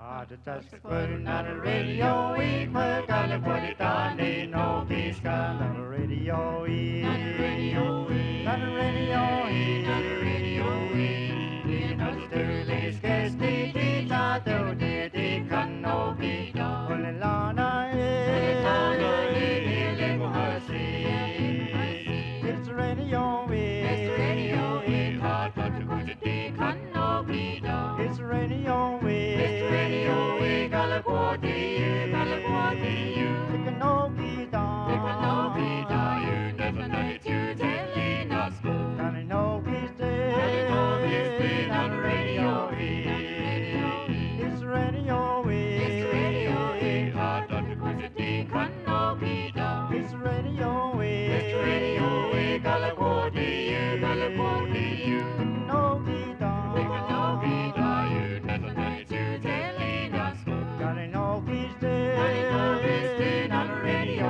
The dust putting on the radio, we put on the put it on the no peace on the radio, on the radio, on the radio, on the radio, in the stirless case, the tita do the can no be done. When the lana is, it's radio, it's radio, it's hard to put it can no be done. It's radio, it's radio, we California, you can no be done. You can no be done. You never know it, you telling us good. And I know he's dead. On the radio, it's radio, it's radio, it's hard to put it can no be done. It's radio, we California, you can no be done. You can no be done. You never know it, you telling us good. And I know he's dead. On the radio,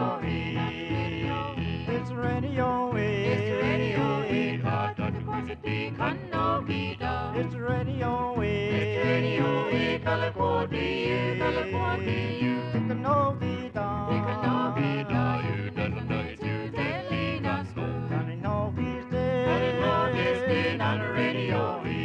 it's radio, it's radio, it's hard to put it can no be done. It's radio, California, you can no be done. You can no be done. You never know it, you telling us good. And I know he's dead. And I know he's dead on the radio.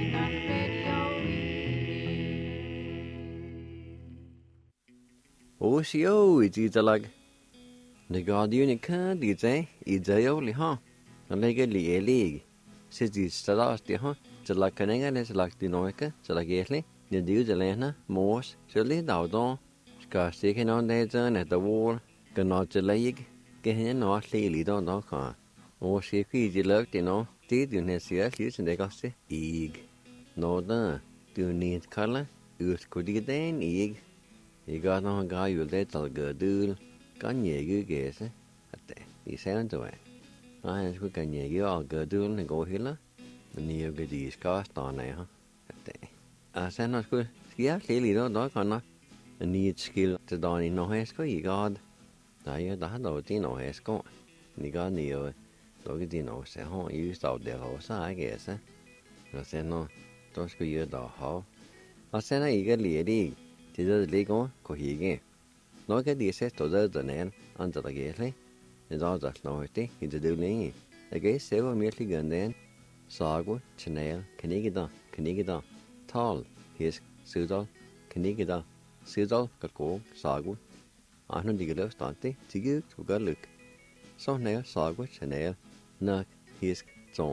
Osio, it's a lag. The guardian can't DJ, it's a only huh. A legally a league. Says the stars, the huh. So like an English, like the Noica, so like Italy, the Dew, the Lena, Morse, so late out on. Scar sticking on their turn at the wall, cannot the leg, getting not lately don't know car. Or she feeds looked, did you have serious and they got the egg. No, do you need color? Use could you then egg? You got no guy you little good dude. Can you guess it? At the sound away. I was can you all good dude and go here? And you get these cast on there, huh? I said, not good. Yeah, clearly don't know, can I need skill to don in no hairsko, you got. I had no dino hairsko. You got the dog dino, say, huh? You stop there, also, I guess, eh? I said, no, don't go you the how. I said, I get lady. Thì giờ lấy con có gì nghe nói cái gì sẽ tổ giờ giờ này ăn giờ là ghé lấy thì do giờ nói thế thì giờ đưa lấy cái ghé sẽ vào miếng gần đấy sao quá Chanel cái đó tall his sư đó cái đó cái cổ sao quá anh nói gì cái đó tao thế chỉ cứ cái lực sau này sao quá Chanel nè his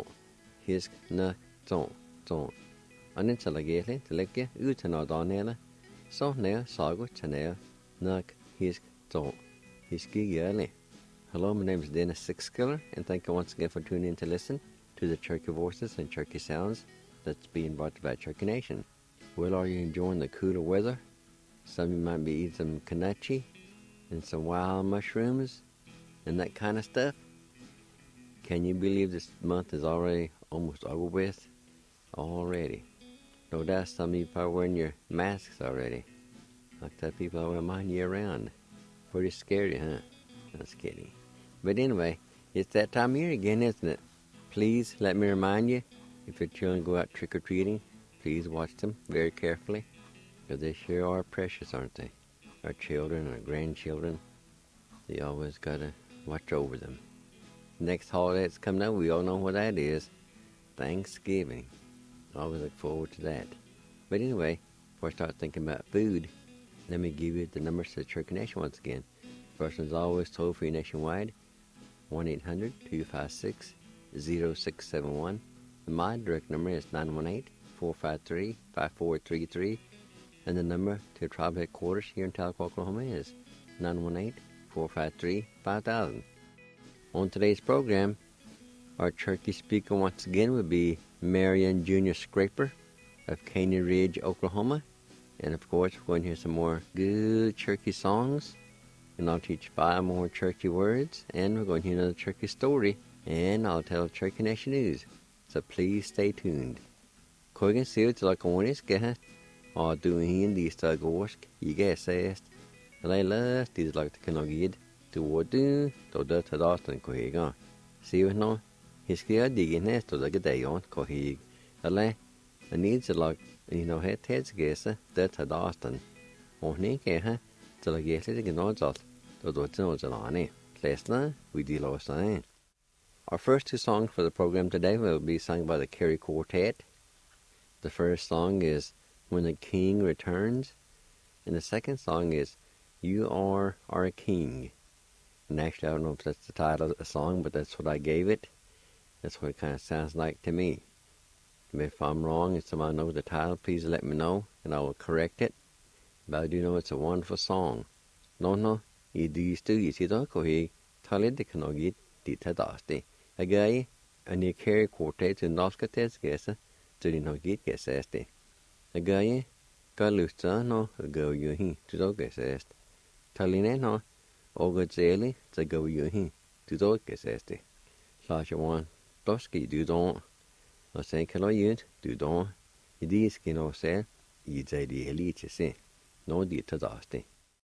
nè trộn anh nên sẽ là ghé lấy thì lấy cái cho nó đó nè So now, Sago, Chanel, Nuk, his yearly. Hello, my name is Dennis Sixkiller, and thank you once again for tuning in to listen to the Cherokee Voices and Cherokee Sounds that's being brought to you by Cherokee Nation. Well, are you enjoying the cooler weather? Some of you might be eating some kanachi and some wild mushrooms and that kind of stuff. Can you believe this month is already almost over with? Already. No doubt some of you probably wearing your masks already. Like that people I wear mine year round. Pretty scary, huh? That's kidding. But anyway, it's that time of year again, isn't it? Please let me remind you, if your children go out trick-or-treating, please watch them very carefully. Because they sure are precious, aren't they? Our children, our grandchildren. You always gotta watch over them. Next holiday that's coming up, we all know what that is. Thanksgiving. I always look forward to that. But anyway, before I start thinking about food, let me give you the numbers to the Cherokee Nation once again. First one's always toll-free nationwide, 1-800-256-0671. And my direct number is 918-453-5433. And the number to the tribe headquarters here in Tahlequah, Oklahoma is 918-453-5000. On today's program, our Cherokee speaker once again would be Marion Jr. Scraper of Caney Ridge, Oklahoma. And of course, we're going to hear some more good Cherokee songs. And I'll teach 5 more Cherokee words. And we're going to hear another Cherokee story. And I'll tell Cherokee Nation news. So please stay tuned. Kogan sier til dere åniske, og du hin de stagorsk, ikke sest. Eller løst de lagt kan nok gid. Du du, da det til daten kohiga. Sier nå, hisker de nest og det dejon kohig. Eller, det needs a lot, het headsgese, det til daten. Ohne ke to la get it no jot. Do no jalani. Lesna, we deal us. Our first two songs for the program today will be sung by the Kerry Quartet. The first song is When the King Returns, and the second song is You Are Our King. And actually, I don't know if that's the title of the song, but that's what I gave it. That's what it kind of sounds like to me. If I'm wrong and someone knows the title, please let me know, and I will correct it. But I do know it's a wonderful song. No, I these two, you see, don't go here. Tali de Kanogit, Dita Dasti. A guy, and you Kerry Quartet to Noskates Gessa, to the Nogit Gessesti. A guy, Galusta, no, a go you he, to the Gessest. Taline, no, Oga Zeli, to go you he, to the Gessesti. Slasha one, Doski, do don't. No sen kalo yun, du don. I dis kino se, I zay di elite se. No di tadasti.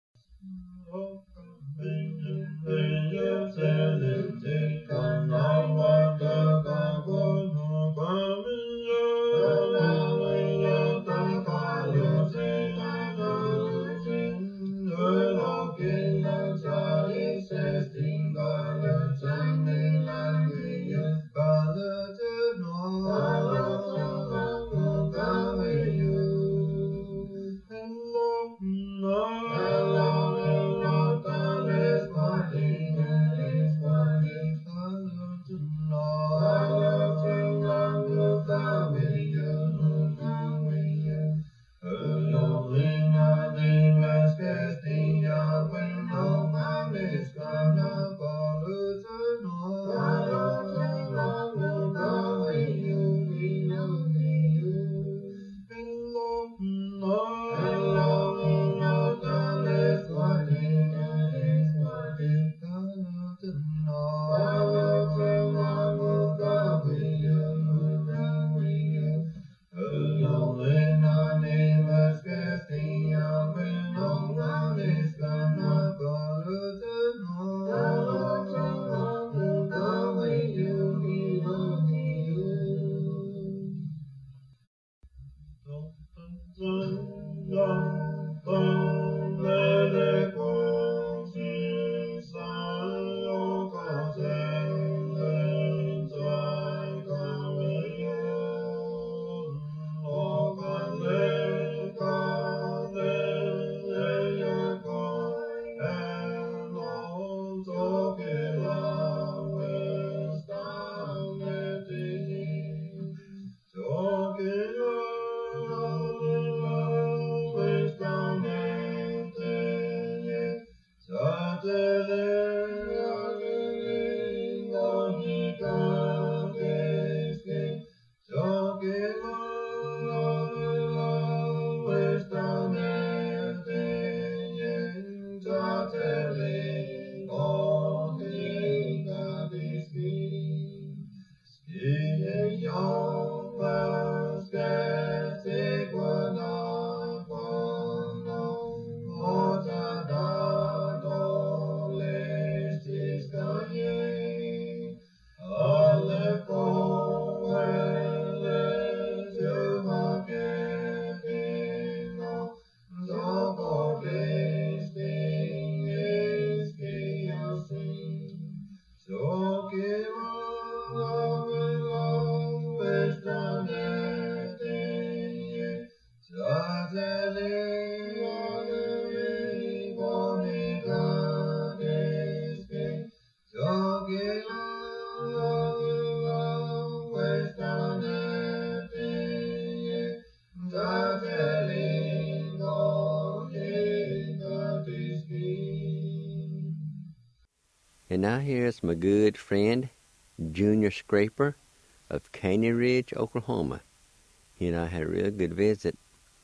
And now here's my good friend, Junior Scraper of Caney Ridge, Oklahoma. He and I had a real good visit.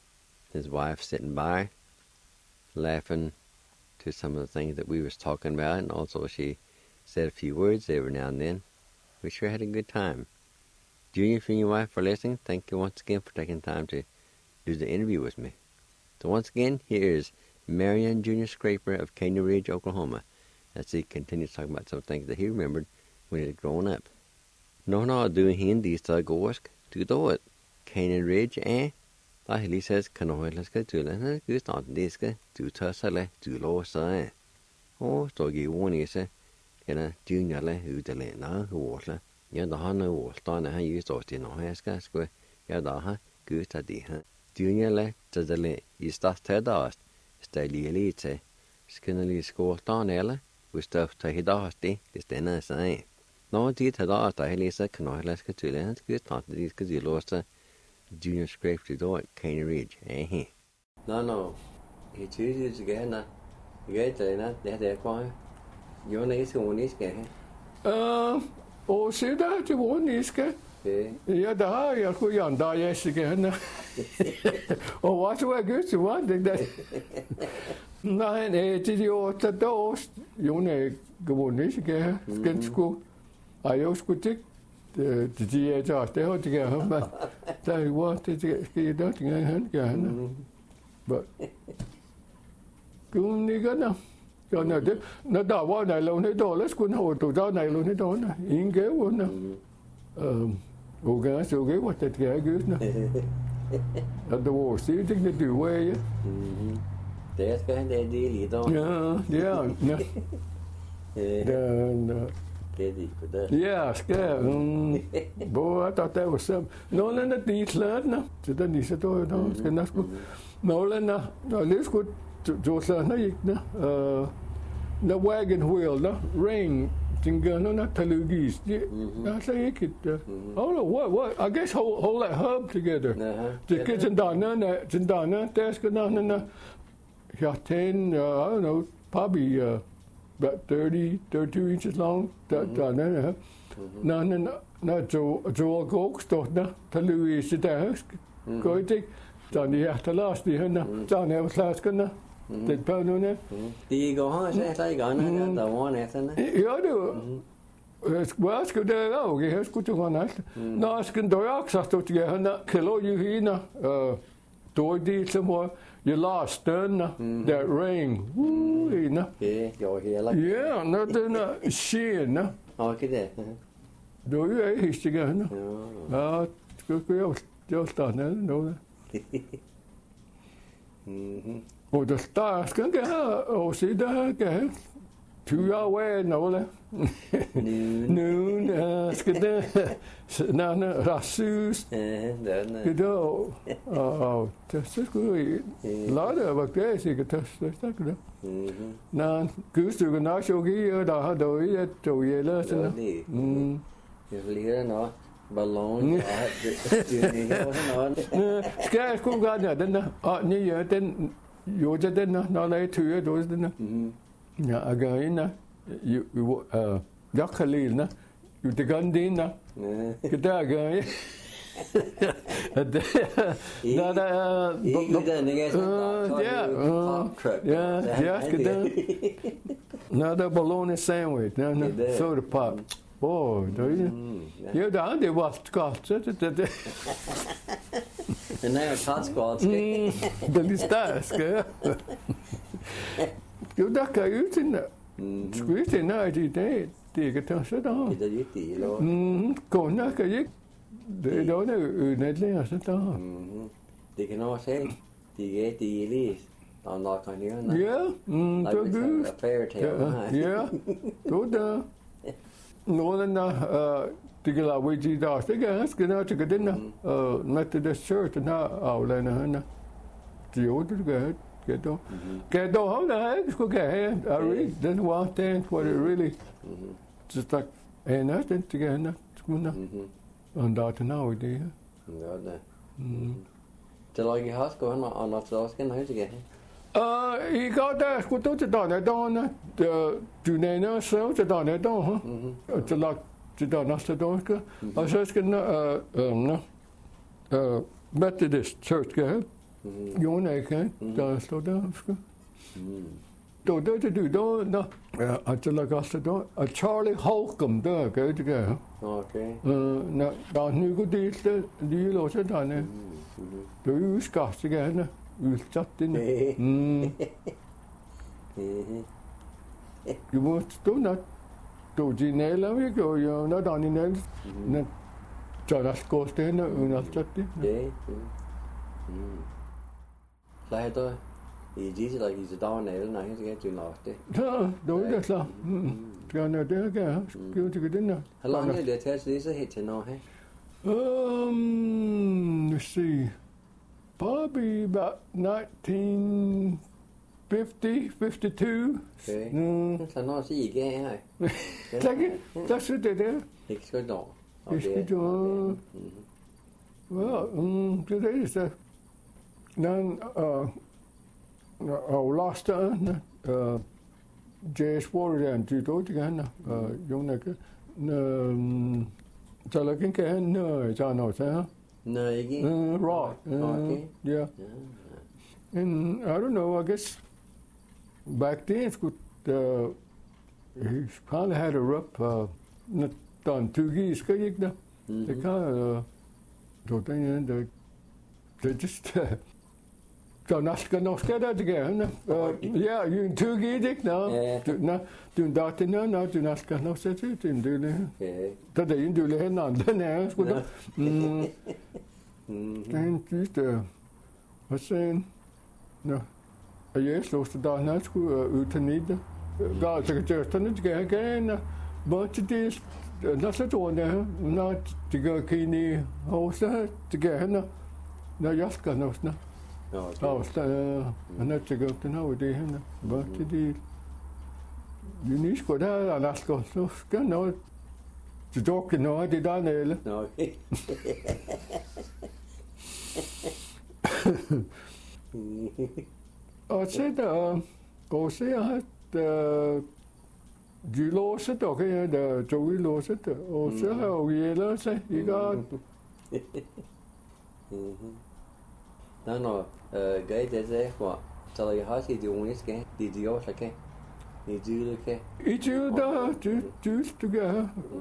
His wife sitting by, laughing to some of the things that we was talking about, and also she said a few words every now and then. We sure had a good time. Junior and your wife for listening. Thank you once again for taking time to do the interview with me. So once again, here is Marion Junior Scraper of Caney Ridge, Oklahoma, as he continues talking about some things that he remembered when he had grown up. No, du hindi sa gosk, du do it. Caney Ridge, Lige så kan du holde skal du lade det start det skal du tager sig lade du låser står i ordene så kan du nylle ud af landet ordle ja der har noget ordstande han just også det når jeg skal ja der har gud at det her du nylle så det i start der stille lidt skal lige skorstande eller hvis der tager der det stænder sig når de tager der lige så kan du holde skal du lade det start det skal du låse Junior scraped the door, Cane Ridge, No. He chooses again. You get that, that's why. You're nice when he's getting. Og så der til Roniske. Ja, der har jeg kunne jo andre gerne. Og hvad så er godt til hvad det der. Nej, det er jo der også. Jo, nej, Roniske skal sgu. Og jeg skulle ikke. Det er så det har det gør men der er jo det skal jeg da tænke han gerne. Men kun ikke nå. Jo nå det når der var nylon i dag skulle have du der nylon i dag ingen gave nå. Og gør så gave hvad det gør godt nå. Og det var også det du var ja. Det skal han det lige då. Ja. Ja, skal. Hvor der var så. Nogle af de klæderne, så der lige så der skal nok sgu. Nogle af lidt sgu så sådan ikke der. The wagon wheel, der rain, tænker nogle teknologisk. Jeg så ikke det. What? I guess hold that hub together. Det kan den der skal nogle. Ja, 10, I don't know, probably about 32 inches long. Når Joel Gok står der, der løber sig der, går ikke. Så er jeg der last i hende, så er jeg slaskerne. Det på nu ne. Det går her så der igen der var næsten. Ja du. Hvad skal det også? Jeg skulle til han alt. Når skal du også stå til han kilo jo hende. Då det som var you lost then that rain. Hende. Ja, jo hela. Ja, når den skien. Okay det. Då är jag histiga henne. Ja, ska jag stanna nu. Och det står ska jag och se där kan. Tu away nu. Nu ska det när rasus. Det då. Det skulle lade vad det är säkert det där. När gudsstycket nok så giver der har du i at du gælder sådan. Jeg lige nå ballon. Skal jeg sgu godt ja den der. Og nej den jo den der når der tyre du den der. Ja again jo jeg kan lide den. Jo det gør den der. Det der gør jeg. Another bologna sandwich, soda pop. Oh, do you? Yeah, det var godt. Den er jo godt. Det er stærk. Jo, der kan jo til skulle det nej det det kan tage så der. Det er det eller. Kun nok ikke. Det er noget netlærer så der. Det kan også have. Det er lige. Der er nok kan jo. Ja, det er godt. Ja. Du der. Nogle der det kan lade vi der. Det kan skal nok til den der. Methodist Church der aflander hende. Det er jo det gør. Get do how the heck skulle get here. I really didn't want that what it really just like and I didn't get enough skuna. Og der er noget i det her. Ja, det. Det er ikke har skåret mig, og når så skal han ikke have. I går der skulle du til denne dagene. Du nævner så til denne dag, ha? Og til lagt til denne næste dag, skal. Og så skal Methodist Church, skal. Jona ikke, der står der, skal. Då då att jag lagade då att Charlie Holcomb där går det där. Okej. Då nu går det låter där nu. Då är ju skatt igen. Utsatt in. Du måste stå där. Då dinela vi går ju när då ni när så där skåsten och allt det. Lại tôi thì chỉ là cái đó này là cái chuyện nào thế. Đối đấy là. Cái này đấy cái kêu cái đến nào. How long did it take this to hit to know, hey? Let's see. Probably about 1950, 52. Okay. So nó sẽ gì cái hay. That's it there. It's good no. It's good. Well, today is the nan last J.S. Water and tối thì cái nào dùng này cái cho là cái nơi cho nó sao Nơi cái right yeah and I don't know I guess back then it's good he probably had a rough not done two years cái gì đó they kind of rồi they just so nó cái đó thì cái nó yeah you two gig nó tụi đó thì nó tụi nó cái nó sẽ tụi đưa lên tất cả những đưa lên nó lên nè cái đó and just I saying no yes los đó nó cũng utanid đó thì cái nó but it is nó sẽ cho nè nó thì cái kini hồ sẽ thì cái nó just cái nó أنا تجربت أنا ودي هنا بكذي يونيش كده أنا أسكت كنا تجوك إنه هذه دانا له. أصلا أصلا جلوسة توكي ده جوي لوسة أصلا ويلا سه يقعد. No, cái thế của cho là hỏi thì dùng cái cái thì điều là cái thì giữ cái ít chứ đó chứ cái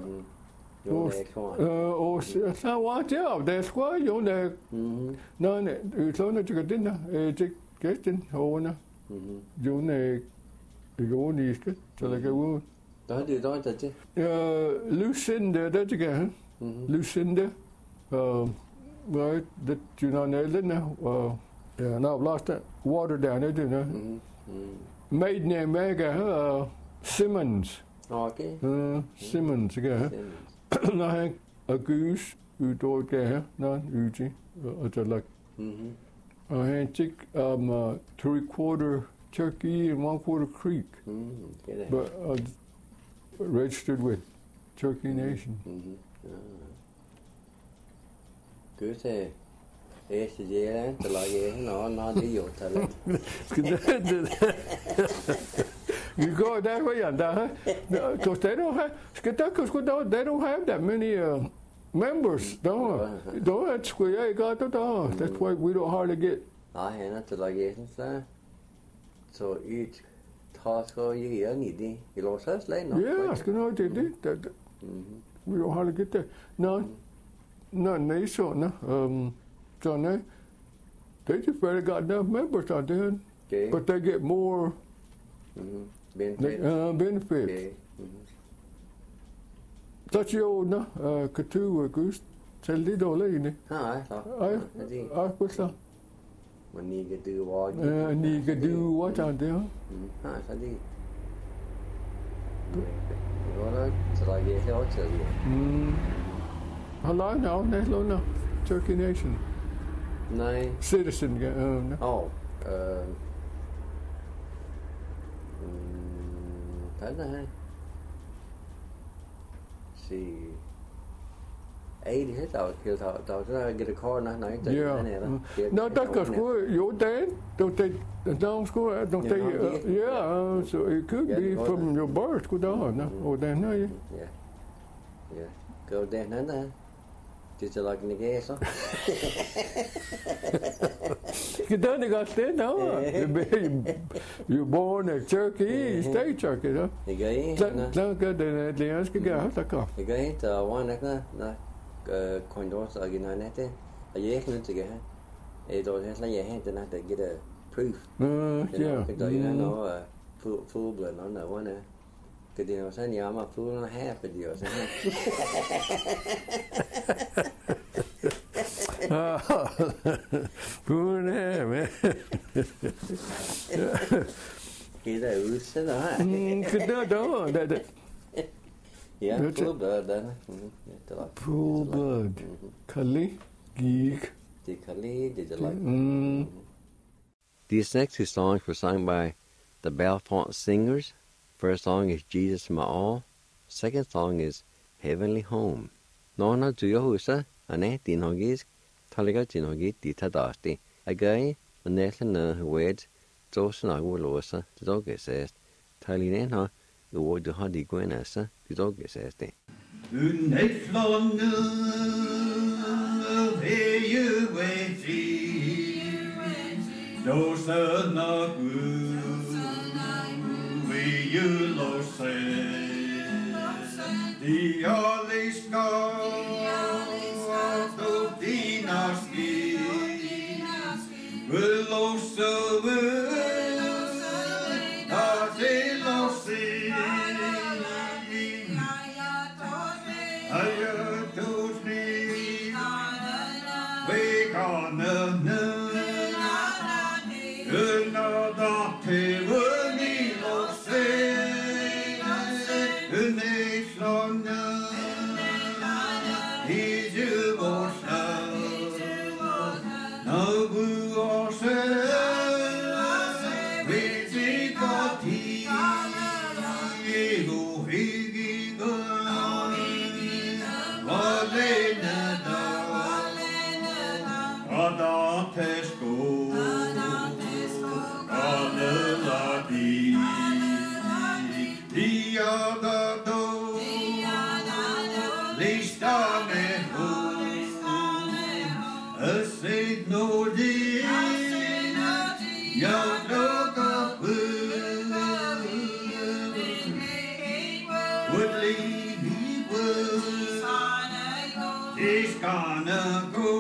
sao quá chứ để quá dùng để nó này số nó chỉ cái tin chỉ cái tin hồ nè dùng này dùng này cái cho là cái vô đó thì đó là chứ Lucinda đó chứ cái Lucinda right that you know now yeah no I've lost that water down there you know maiden name mega Simmons okay Simmons again nó hay a goose u đôi cái nó u chi ở like I take 3/4 turkey and 1/4 creek but registered with Turkey Nation cứ thế ấy thì dễ lắm từ lại dễ nó đi vô thật là you go that way and because they don't have they don't have that many members don't have square got đó that's why we don't hardly get hay nó từ lại dễ sao so each task có gì ở nghỉ đi cái lối search lấy nó yeah it's gonna do that we don't hardly get there no nation so they just barely got enough members out there but they get more benefits such old cái thứ goose sẽ đi đâu lấy nè ai biết sao mình đi cái từ vào đi cái đưa quá chẳng thế sao đi nó sẽ là gì theo chữ Hello, no, Turkey Nation. Này. Citizen. Thấy là hay. See. Ấy thì hết tao kêu tao ra get a car nói cái này đó. No, that's because you're dead. Don't they? Yeah, so it could be from your birth. Good on, or then, yeah. Go down there. Did you like the gas? You done got there now. You're born a Turkey, stay Turkey, huh? You gay? No, good. The answer go. That's all. You gay? One na coin doors again on that. A yes, no to get. It don't have like your hand to not to get a proof. Yeah. You know, full blood on that one. Cái điều sao nhà mà phu nó half cái điều sao Pune, He da usse da. det. Ja, Vet du- fullblod den. Det var Pool blood. Kali, geek. the Khalid, did you like? These next two songs were sung by the Belfont Singers. First song is Jesus My All. Second song is Heavenly Home. Nona tuyo husa, ane tinhogis, taliga tinhogi titadasti. Agai, anetla wed, Josan Agulosa, the dog says, Talinena, the word to Hadi Gwenasa, the dog says. Unnetlande vejueti, dosana vejulose, dialiska do dinaski, velosa He's gonna go.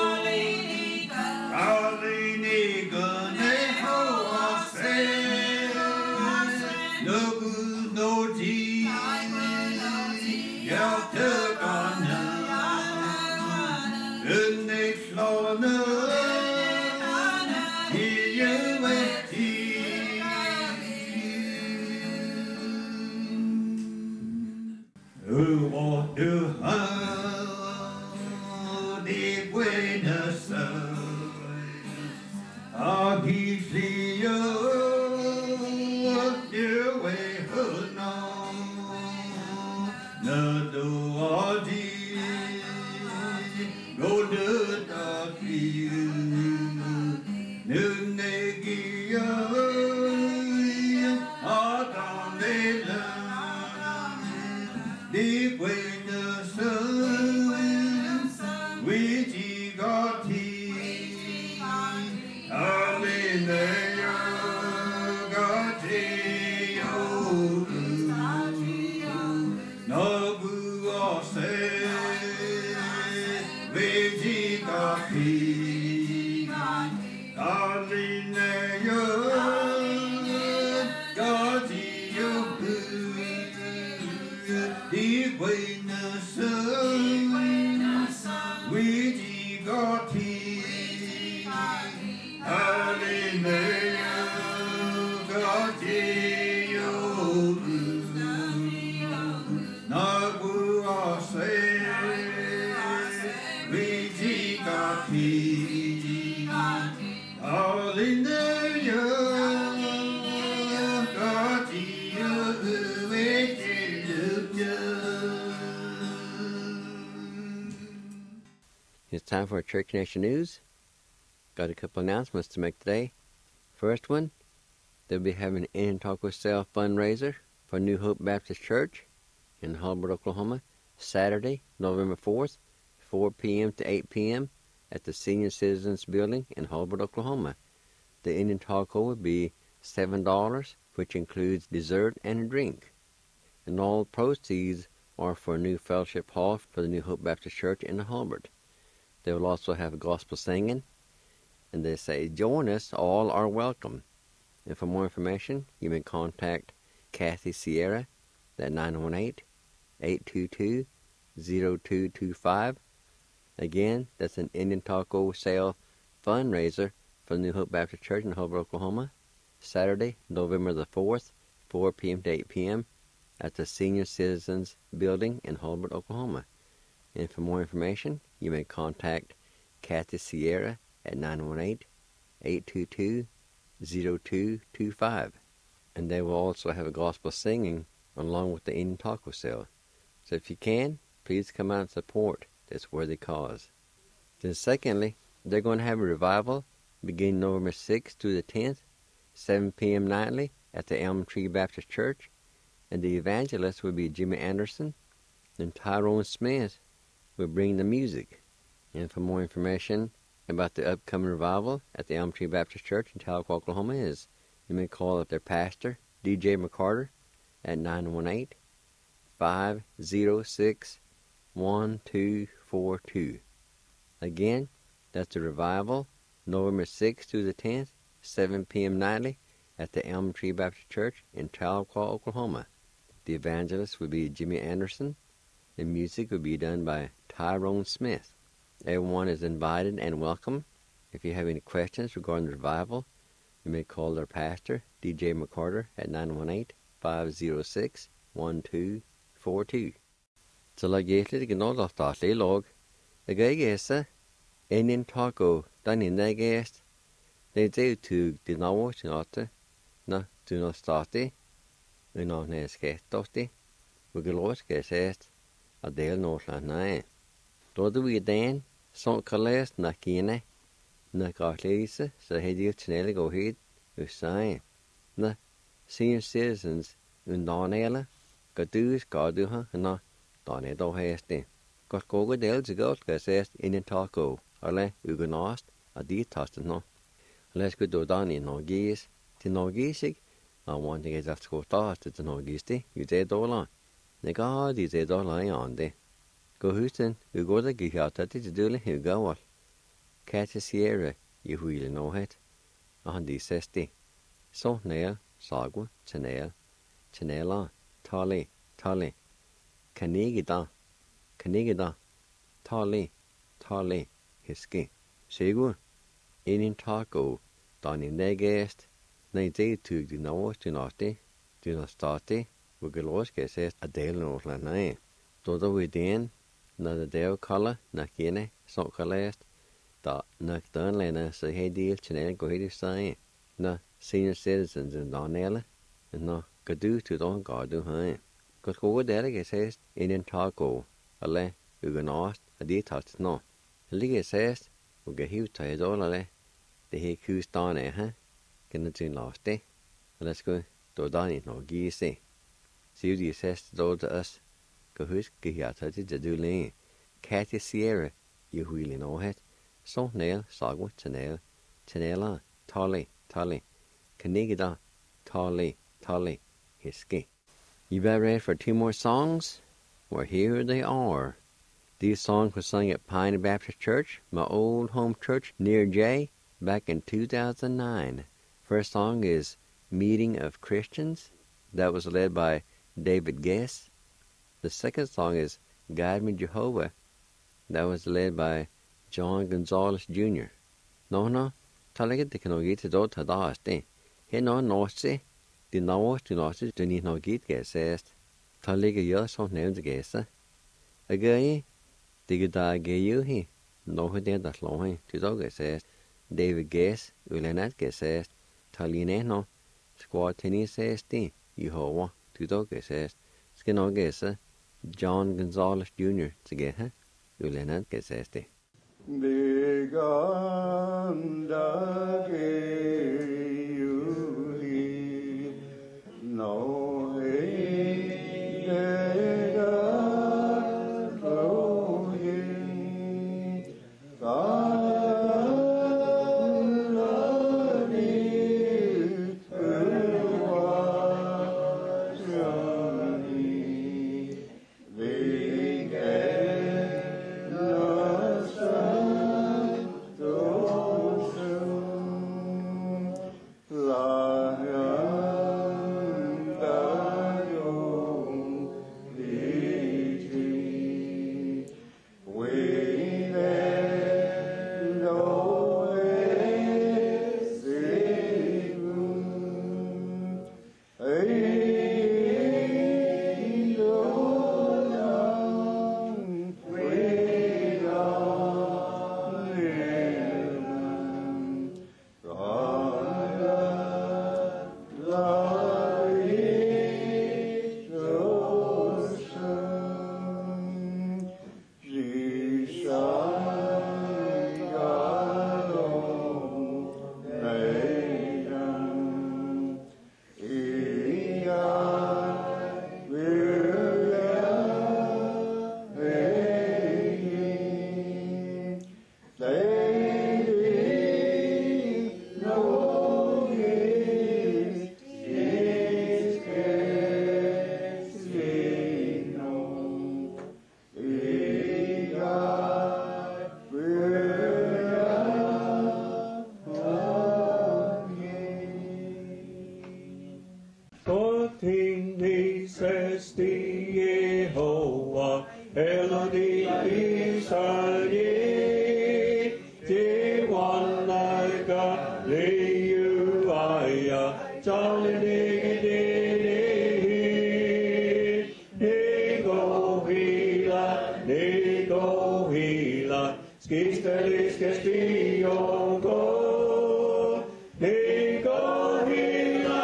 It's time for Church Nation News. Got a couple announcements to make today. First one, they'll be having an In Talk with Self fundraiser for New Hope Baptist Church in Hulbert, Oklahoma, Saturday, November 4th, 4 p.m. to 8 p.m. at the Senior Citizens Building in Hulbert, Oklahoma. The Indian taco will be $7, which includes dessert and a drink. And all proceeds are for a new fellowship hall for the New Hope Baptist Church in Hulbert. They will also have gospel singing, and they say, join us, all are welcome. And for more information, you may contact Kathy Sierra at 918-822-0225, Again, that's an Indian taco sale fundraiser for the New Hope Baptist Church in Holbrook, Oklahoma. Saturday, November the 4th, 4 p.m. to 8 p.m. at the Senior Citizens Building in Holbrook, Oklahoma. And for more information, you may contact Kathy Sierra at 918-822-0225. And they will also have a gospel singing along with the Indian taco sale. So if you can, please come out and support this worthy cause. Then secondly, they're going to have a revival beginning November 6th through the 10th, 7 p.m. nightly at the Elm Tree Baptist Church. And the evangelist will be Jimmy Anderson, and Tyrone Smith will bring the music. And for more information about the upcoming revival at the Elm Tree Baptist Church in Tahlequah, Oklahoma, you may call up their pastor, DJ McCarter, at 918-506-1242. Again, that's the revival, November 6th through the 10th, 7 p.m. nightly at the Elm Tree Baptist Church in Tahlequah, Oklahoma. The evangelist will be Jimmy Anderson. The music will be done by Tyrone Smith. Everyone is invited and welcome. If you have any questions regarding the revival, you may call their pastor, DJ McCarter, at 918-506-1242. Så la gjetlig ikke nå da statlig log. Jeg er gese, en taco, den inne gest. Det er utug de navå til natte, na du nå statlig, og nå neskett dosti, og gelåske sest, at del nåsland nei. Da du i den, som kan lese nakine, na gratlise, så har de utnelle gå hit, usai. Na senior citizens, undanele, gadus gaduha, na dane do hesti. Got goga del til godt sest in en taco, alle ugenast, at de tastet nå. Let's go do down in Norgis. To Norgisig, I want to get that school started to Norgisti. You did all on. The God is a dollar on the. Go Houston, you go to get out at it, do you go all. Catch a Sierra, you really know it. On the 60. So nail, sagwa, chanela, tali, canigida, tali, hiski. Sigur. In taco, dan in negest, nei de tug di no to nasti, do not stati, we gelos sest a del no la nei. Todo we den, na the deo color, na kine, so kalest, da na dan lena se he deal chinel go hidi sai, na senior citizens in donela, and na gadu to don gadu hai. Got go there sest in taco, ale, uganast, a detat no. Lige sest, we get hiu tai dolale. The he coos down huh? Can the last day? Let's go do down it no geese. See the assessed to us. Go who's giata to do lane. Catty Sierra, you really know it. So nail, sagwa, chanela, tali, canigida, tali, hiski. You better ready for 2 more songs? Well, here they are. These songs were sung at Pine Baptist Church, my old home church near Jay, back in 2009. First song is Meeting of Christians. That was led by David Guess. The second song is Guide Me Jehovah. That was led by John Gonzalez Jr. No, talaga de kanogit do tadaste. He no nosi, di nawas to nosi to ni nogit gesest. Talaga yos on named gesa. Again, digida gayu he. No he did that long to dog gesest. David Guess, Ulenat Gesest, Taline no, Squad Tennis Sesti, Yehovah, Tudo Gesest, Skino Gesa, John Gonzalez Jr. to get her, Ulenat Gesesti. Beganda no. Liuaya, Jolly Diggity, Nigo Hila, Skistelis Castillo, Nigo Hila,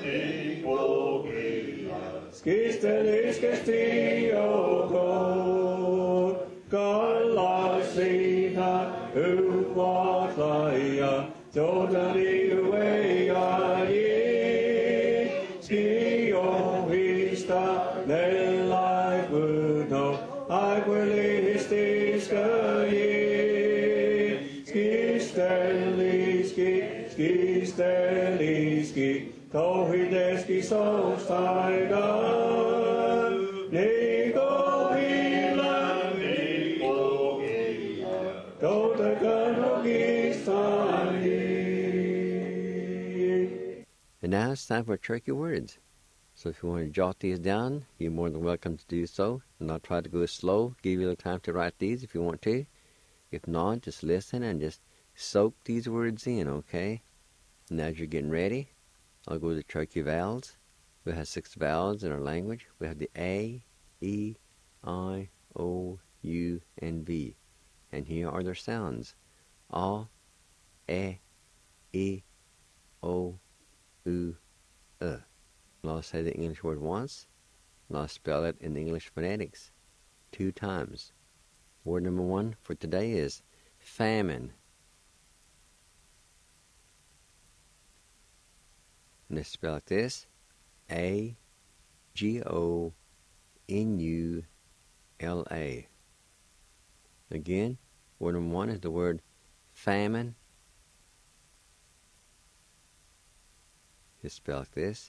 Skistelis Castillo, Galasina, Uwataya, Totally away, Skio Vista, Nelai Guno, I will Istiska, Skisteliski, Tohideski, Solstaiga, Nigo Hila, And now it's time for Turkey Words. So if you want to jot these down, you're more than welcome to do so. And I'll try to go slow, give you the time to write these if you want to. If not, just listen and just soak these words in, okay? And as you're getting ready, I'll go to the Turkey vowels. We have 6 vowels in our language. We have the A, E, I, O, U, and V. And here are their sounds. A, E, O, U, E. I'll say the English word once, and I'll spell it in English phonetics 2 times. Word number 1 for today is famine. And it's spelled like this: A-G-O-N-U-L-A. Again, word number 1 is the word famine. It's spelled like this: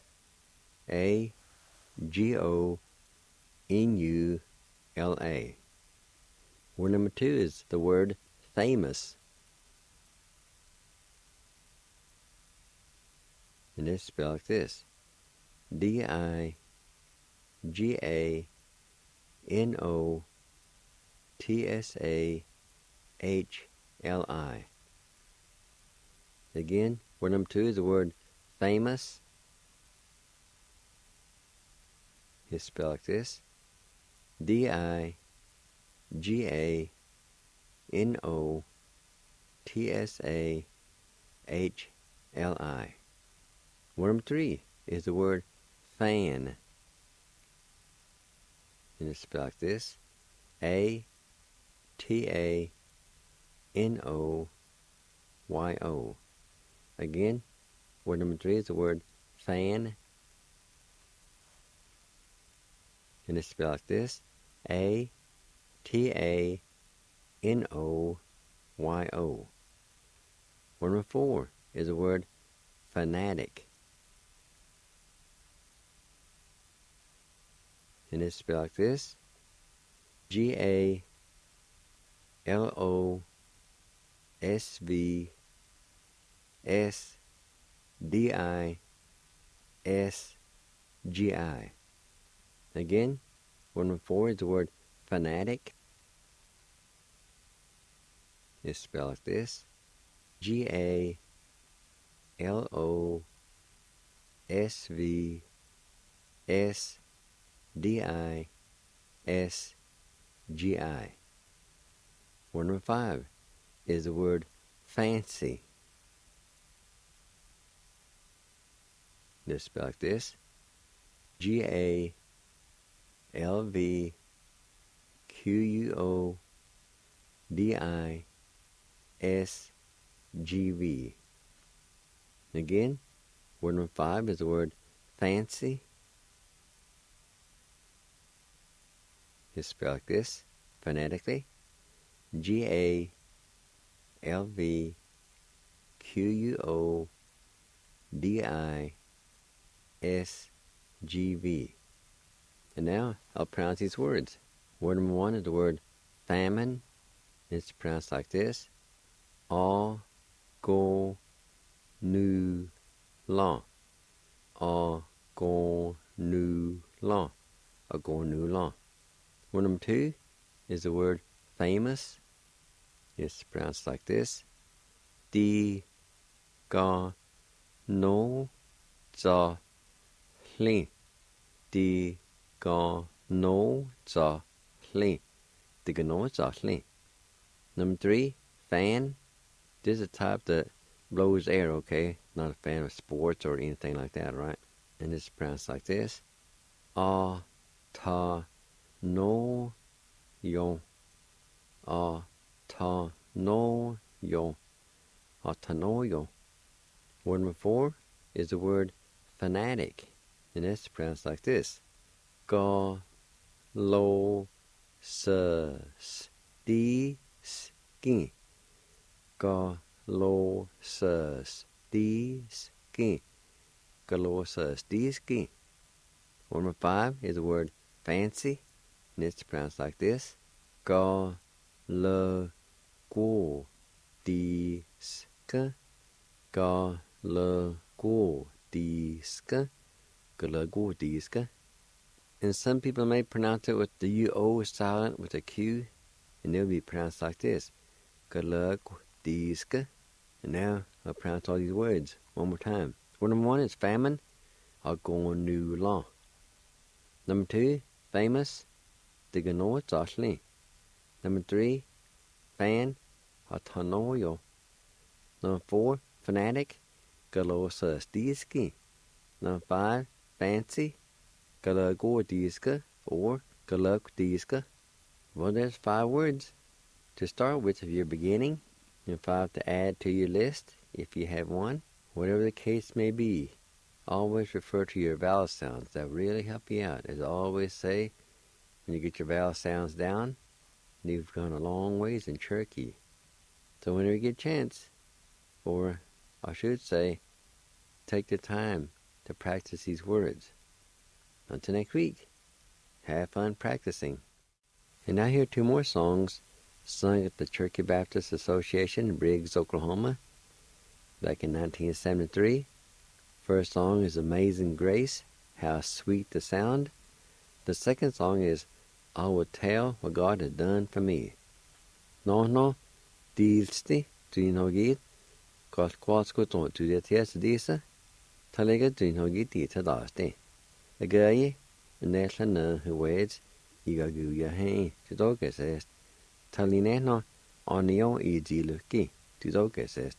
A-G-O-N-U-L-A. Word number 2 is the word famous. And it's spelled like this: D-I-G-A-N-O-T-S-A-H-L-I. Again, word number 2 is the word famous. It's spelled like this: D-I-G-A-N-O-T-S-A-H-L-I. Word number 3 is the word fan. And it's spelled like this: A-T-A-N-O-Y-O. Again, word number 3 is the word fan. And it's spelled like this: A-T-A-N-O-Y-O. Word number 4 is the word fanatic. And it's spelled like this: G-A-L-O-S-V-S-D-I-S-G-I. Again, word number 4 is the word fanatic. It's spelled like this: G-A-L-O-S-V-S-D-I-S-G-I. Word number 5 is the word fancy. It's spelled like this: G-A-L-V-Q-U-O-D-I-S-G-V. Again, word number 5 is the word fancy. It's spelled like this, phonetically: G-A-L-V-Q-U-O-D-I-S-G-V. And now I'll pronounce these words. Word number 1 is the word famine. It's pronounced like this: A-Go-Nu-Lan. A-Go-Nu-Lan. A-Go-Nu-Lan. Word number 2 is the word famous. It's pronounced like this: D-Go-H-M-O-U-S. ga no za hlin. Di ga no za hlin. Di ga no za hlin. Number 3, fan. This is a type that blows air, okay? Not a fan of sports or anything like that, right? And it's pronounced like this. A ta no yo. A ta no yo. A ta no yo. Word number 4 is the word fanatic. And it's pronounced like this. Ga lo s di ski. Ga lo s di ski. Ga lo s di ski. Word number 5 is the word fancy. And it's pronounced like this. Ga le gu di ska. Ga le gu di ska. Ga le gu di ska. And some people may pronounce it with the U-O silent with a Q. And it'll be pronounced like this. Ga le gu di ska. And now I'll pronounce all these words one more time. Word number 1 is famine. I'll go on new law. Number 2, famous. Digano Joshli. Number 3, fan. Autonoyo. Number 4, fanatic. Galosa Stiski. Number 5, fancy. Galago Diska or Galuk Diska. Well, there's 5 words to start with if you're beginning, and 5 to add to your list if you have one. Whatever the case may be, always refer to your vowel sounds. That really help you out. As I always say, when you get your vowel sounds down, you've gone a long ways in Cherokee. So whenever you get a chance, or I should say, take the time to practice these words. Until next week, have fun practicing. And now here are 2 more songs sung at the Cherokee Baptist Association in Briggs, Oklahoma, back in 1973. First song is Amazing Grace, How Sweet the Sound. The second song is I Will Tell What God Has Done for Me. No, dilsti, tuinogit, kwasko to the ties disa, talega tuinogit dita daste. A guy, and there's a nun who waits, Igaguya hay, to doga says, Talineno, onio easy lucky, to doga says.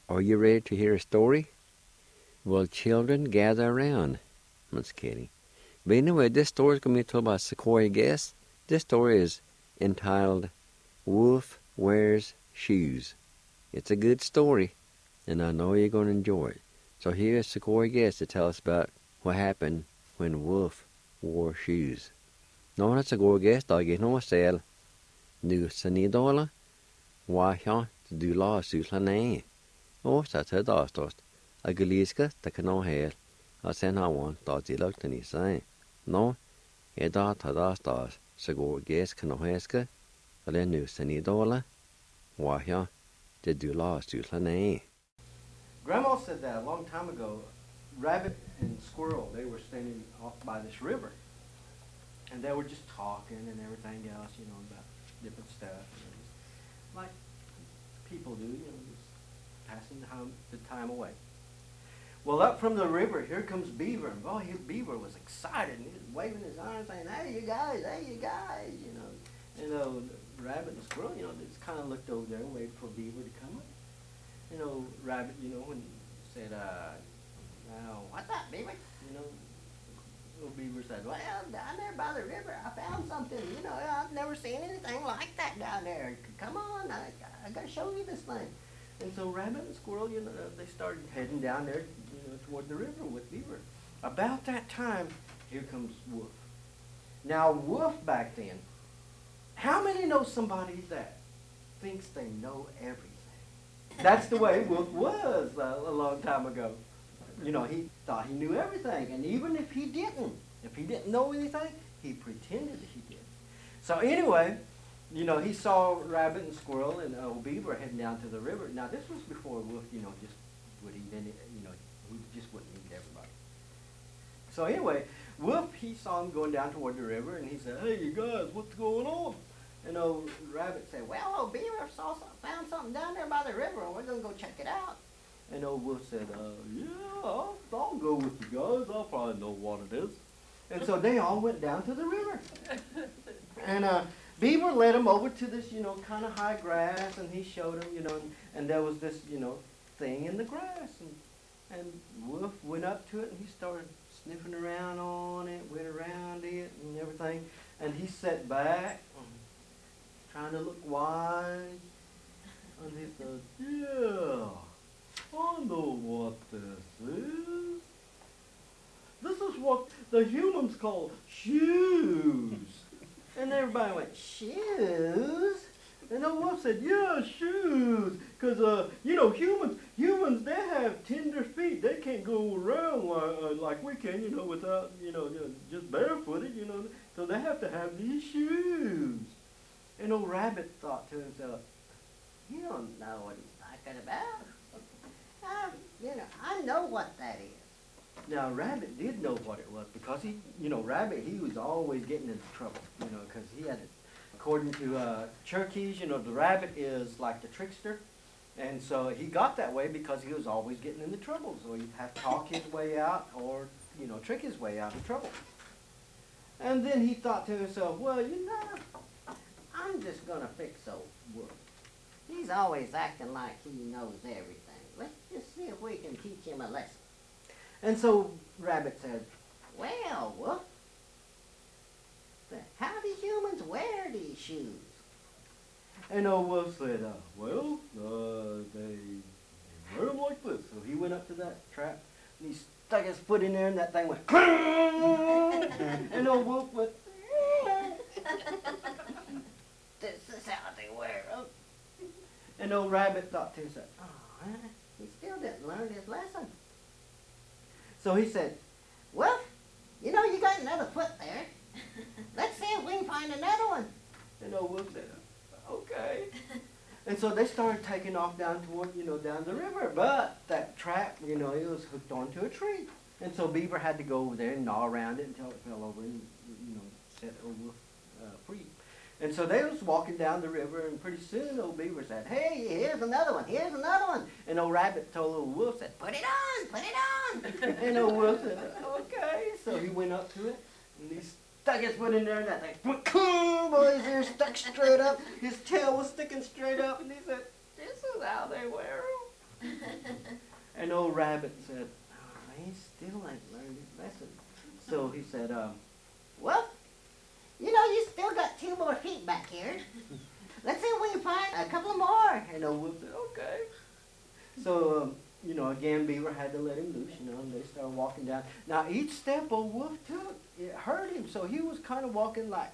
Are you ready to hear a story? Well, children, gather around. That's Katie. But anyway, this story is going to be told by Sequoia Guest. This story is entitled Wolf Wears Shoes. It's a good story, and I know you're going to enjoy it. So here's Sequoia Guest to tell us about what happened when Wolf wore shoes. Nó Sequoia Guest I get no sale. Nu sanidola. Why to do law suit la name. Oh, that's a dostost. A galiska that can no hair. I send I want thought you looked and he say. No, a dot had dostos. Sequoia Guest can no haska. A then nu sanidola. Why to do law suit la name. Grandma said that a long time ago. Rabbit and squirrel, they were standing off by this river. And they were just talking and everything else, you know, about different stuff. And like people do, you know, just passing the time away. Well, up from the river, here comes Beaver. And boy, Beaver was excited. And he was waving his arms saying, hey, you guys, you know. And Rabbit and Squirrel, you know, they just kind of looked over there and waited for Beaver to come up. You know, Rabbit, you know, when he said, what's up, Beaver? You know, little Beaver said, well, down there by the river, I found something. You know, I've never seen anything like that down there. Come on, I got to show you this thing. And so Rabbit and Squirrel, you know, they started heading down there, you know, toward the river with Beaver. About that time, here comes Wolf. Now, Wolf back then, how many know somebody that thinks they know everything? That's the way Wolf was a long time ago. You know, he thought he knew everything, and even if he didn't know anything, he pretended he did. So anyway, you know, he saw Rabbit and Squirrel and old Beaver heading down to the river. Now this was before Wolf, you know, just would eat any, you know, he just wouldn't eat everybody. So anyway, Wolf, he saw him going down toward the river, and he said, hey, you guys, what's going on? And old Rabbit said, well, old Beaver found something down there by the river, and we're going to go check it out. And old Wolf said, yeah, I'll go with you guys. I'll probably know what it is. And so they all went down to the river. And Beaver led them over to this, you know, kind of high grass, and he showed them, you know, and there was this, you know, thing in the grass. And Wolf went up to it, and he started sniffing around on it, went around it and everything. And he sat back, trying to look wise. And he said, yeah, I know what this is. This is what the humans call shoes. And everybody went, shoes? And the Wolf said, yeah, shoes. Because, you know, humans, they have tender feet. They can't go around like we can, you know, without, you know, just barefooted, you know. So they have to have these shoes. And old Rabbit thought to himself, you don't know what he's talking about. You know, I know what that is. Now, Rabbit did know what it was because he, you know, Rabbit, he was always getting into trouble, you know, because he had, according to Cherokee, you know, the rabbit is like the trickster. And so he got that way because he was always getting into trouble. So he'd have to talk his way out or, you know, trick his way out of trouble. And then he thought to himself, well, you know, I'm just going to fix old Wolf. He's always acting like he knows everything. Let's just see if we can teach him a lesson. And so Rabbit said, well, Wolf, how do humans wear these shoes? And old Wolf said, well, they wear them like this. So he went up to that trap, and he stuck his foot in there, and that thing went, and old Wolf went, this is how they wear them. And old Rabbit thought to himself, oh, he still didn't learn his lesson. So he said, Wolf, you know you got another foot there. Let's see if we can find another one. And old Wolf said, okay. And so they started taking off down toward, you know, down the river. But that trap, you know, it was hooked onto a tree. And so Beaver had to go over there and gnaw around it until it fell over and, you know, set old Wolf free. And so they was walking down the river, and pretty soon old Beaver said, hey, here's another one, here's another one. And old Rabbit told old Wolf, said, put it on. And old Wolf said, okay. So he went up to it, and he stuck his foot in there, and that thing, boy, his ear stuck straight up. His tail was sticking straight up, and he said, this is how they wear them. Rabbit said, oh, he still ain't learned his lesson. So he said, Well, you know, you still got 2 more feet back here. Let's see if we can find a couple more. and old Wolf said, okay. So, you know, again, Beaver had to let him loose, you know, and they started walking down. Now, each step old Wolf took, it hurt him, so he was kind of walking like,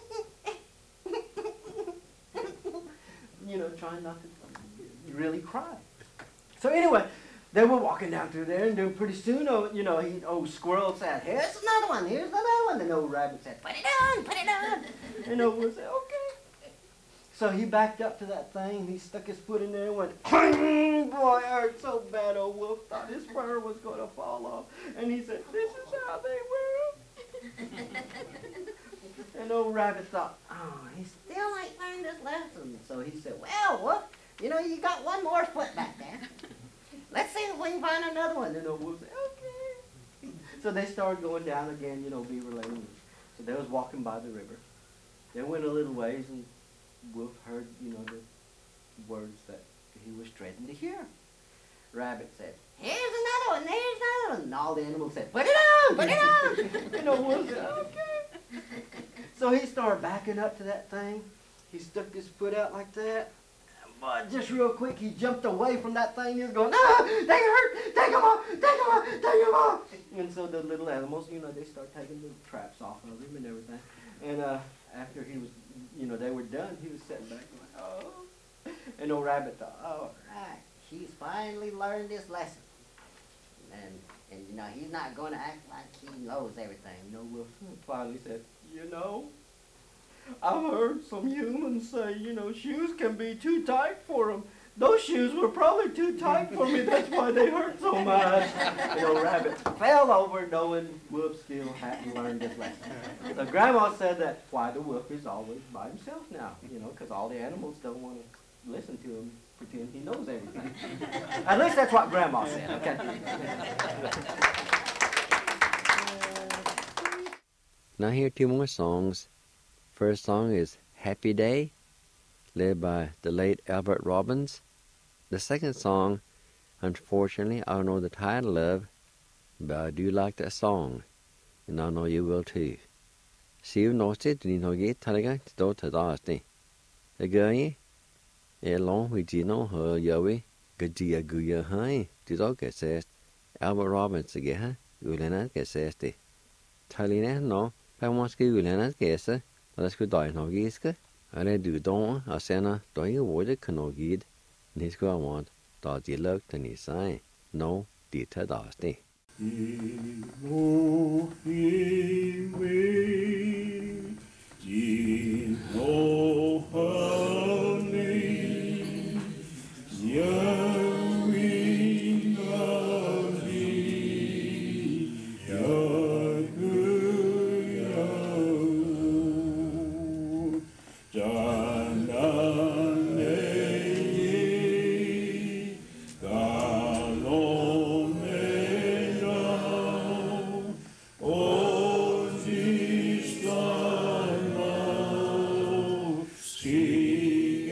you know, trying not to really cry. So anyway, they were walking down through there, and then pretty soon, you know, old Squirrel said, here's another one, here's another one. And old Rabbit said, put it on. And old Wolf said, okay. So he backed up to that thing, he stuck his foot in there and went, cling! Boy, it hurt so bad, old Wolf thought his fur was going to fall off. And he said, this is how they wear them. And old Rabbit thought, oh, he still ain't learned his lesson. So he said, well, Wolf, you know, you got 1 more foot back there. Let's see if we can find another one. And old Wolf said, okay. So they started going down again, you know, Beaver let him loose. So they was walking by the river. They went a little ways, and Wolf heard, you know, the words that he was dreading to hear. Rabbit said, here's another one, there's another one. And all the animals said, put it on, put it on. And old Wolf said, okay. So he started backing up to that thing. He stuck his foot out like that. But just real quick, he jumped away from that thing. He was going, ah, they hurt, take him off, take him off, take him off. And so the little animals, you know, they start taking the traps off of him and everything. And after he was, you know, they were done, he was sitting back going, oh. And old Rabbit thought, all right, he's finally learned his lesson. And you know, he's not going to act like he knows everything. You know, Wolf finally said, you know, I've heard some humans say, you know, shoes can be too tight for them. Those shoes were probably too tight for me. That's why they hurt so much. And old Rabbit fell over knowing Wolf still hadn't learned his lesson. So Grandma said that why the wolf is always by himself now, you know, because all the animals don't want to listen to him, pretend he knows everything. At least that's what Grandma said, okay? Now here are 2 more songs. First song is Happy Day, led by the late Albert Robbins. The second song, unfortunately, I don't know the title of, but I do like that song, and I know you will too. See you know it, you know get talaga to do to Again, along with Gino her Yowie, Gadia Guya High, to do get says Albert Robbins again, Ulena get says the Talina no, I want to Ulena guess. Let's go die no giska. I let do don't I send do you would it cano gid. Nis go I want. Does you look to ni sign? No, dita dasti. She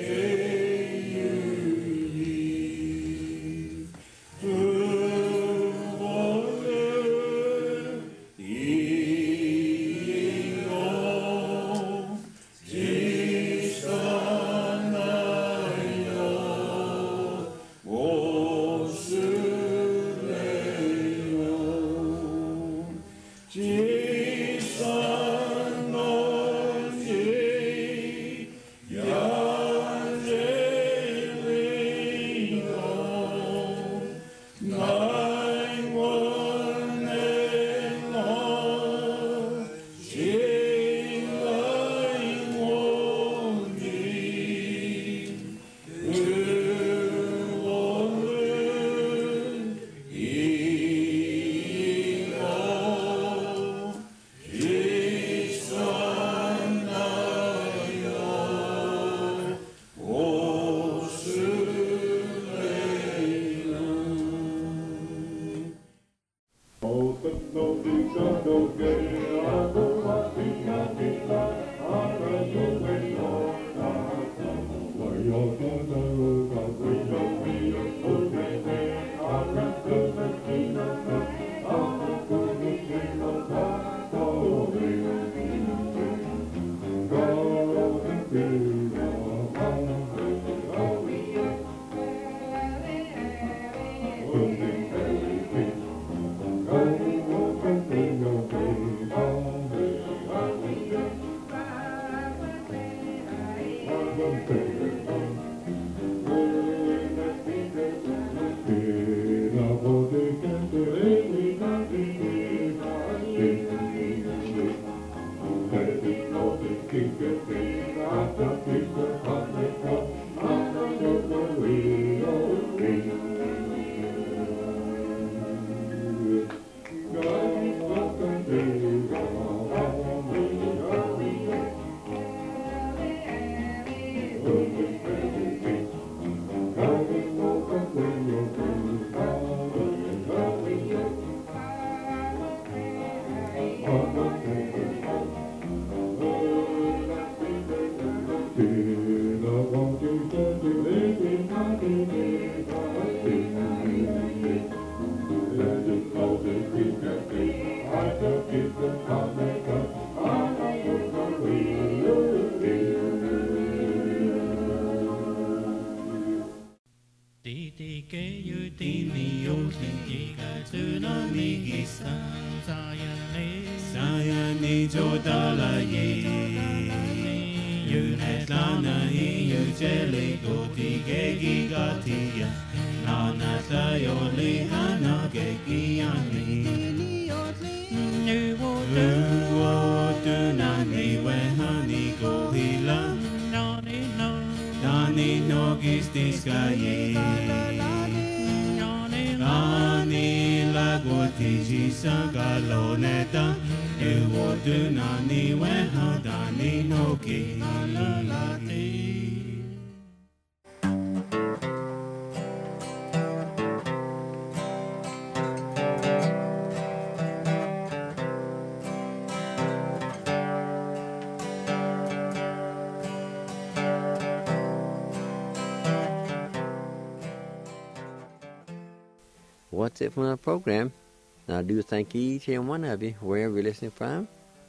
What's it from the program? I do thank each and one of you, wherever you're listening from,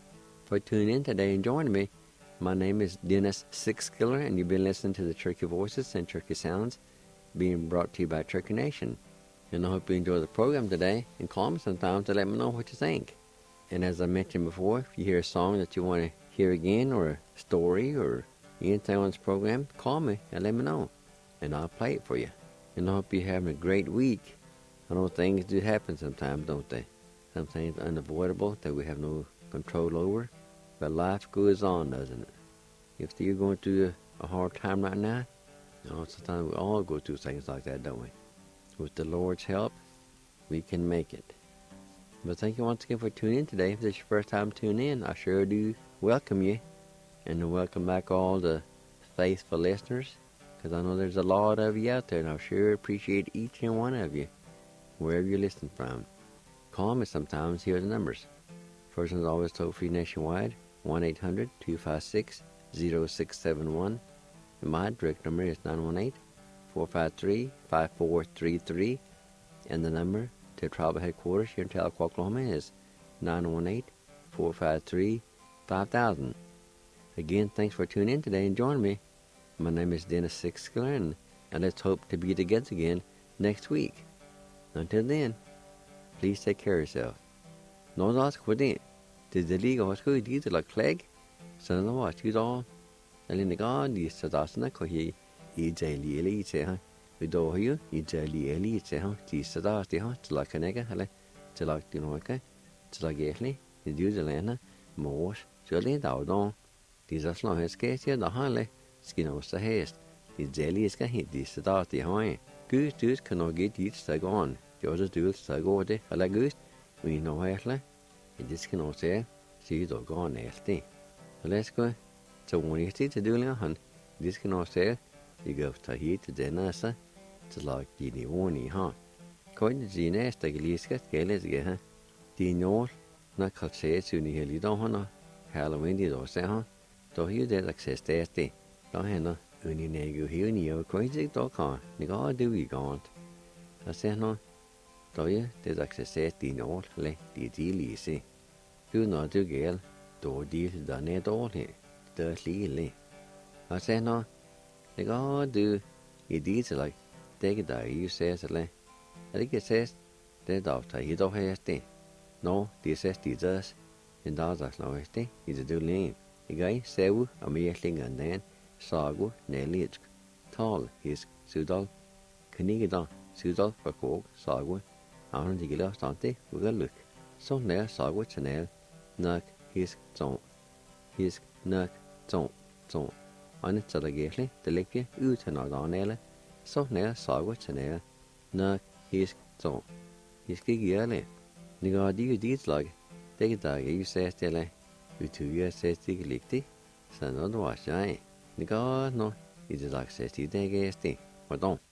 for tuning in today and joining me. My name is Dennis Sixskiller, and you've been listening to the Turkey Voices and Turkey Sounds being brought to you by Turkey Nation. And I hope you enjoy the program today, and call me sometime to let me know what you think. And as I mentioned before, if you hear a song that you want to hear again, or a story, or anything on this program, call me and let me know, and I'll play it for you. And I hope you're having a great week. I know things do happen sometimes, don't they? Some things are unavoidable that we have no control over. But life goes on, doesn't it? If you're going through a hard time right now, sometimes we all go through things like that, don't we? With the Lord's help, we can make it. But thank you once again for tuning in today. If this is your first time tuning in, I sure do welcome you. And welcome back all the faithful listeners, because I know there's a lot of you out there, and I sure appreciate each and one of you, wherever you're listening from. Call me sometimes, here are the numbers. First one's always toll-free nationwide, 1-800-256-0671. And my direct number is 918-453-5433. And the number to tribal headquarters here in Tahlequah, Oklahoma is 918-453-5000. Again, thanks for tuning in today and joining me. My name is Dennis Sixskiller, and let's hope to be together again next week. Until then, please take care of yourself. Nå da skal det det ligger også good det la klag. Så nå var det all. Eller nega de sadasna ko hi I daily elite ha. Vi do hi I daily elite ha. De sadas de ha til la kanega eller til la de noika. Til la gæsli. De du lena mors. Så le da don. De så slå heske til da hanle. Skino så hest. De daily skal hi de sadas de ha. Gud du kan nok get dit stag on. Det også du stag over det. Eller gud. Vi nå hersle. Det skal nå se. Sige dog går næste. Så lad os gå. Så hun til dølen han. Det skal nå se. Jeg går til hit til denne så. Til lag de niveauer I har. Kan det sige næste geliske gælde det her. De når når kan se til ni hele dag han. Halloween de då så han. Då er det access det. Då hænder uni nægge hele ni og kan ikke dog kan. Ni går det vi går. Så ser nå. Då er det access de når le de lige se. Du når du gæld, då de der ned dårligt, der lille. Og så når det går du I det til like, det der I ser til Er det ikke ses, det er dog tager hit og her sted. Nå, det ses det deres, en dag der slår sted, i det du lægen. Jeg ser og mere længere end den, sagu, nærligsk, tal, hisk, sydal, knigedal, sydal, forkog, sagu, han de gælder stande, uga lyk. Så nær sagu channel, nok, hisk, zon, hisk, nok, zon. Andet så der gælder, det ligger ud til noget så nær sagu channel, nok, hisk, zon. Hisk ikke gjerne. Ni går de dit slag, det kan der ikke sætte stille. Vi tykker sætte ikke ligge, så når du var sej. Ni går nå, i det lag sætte det ikke er sted. Hvordan?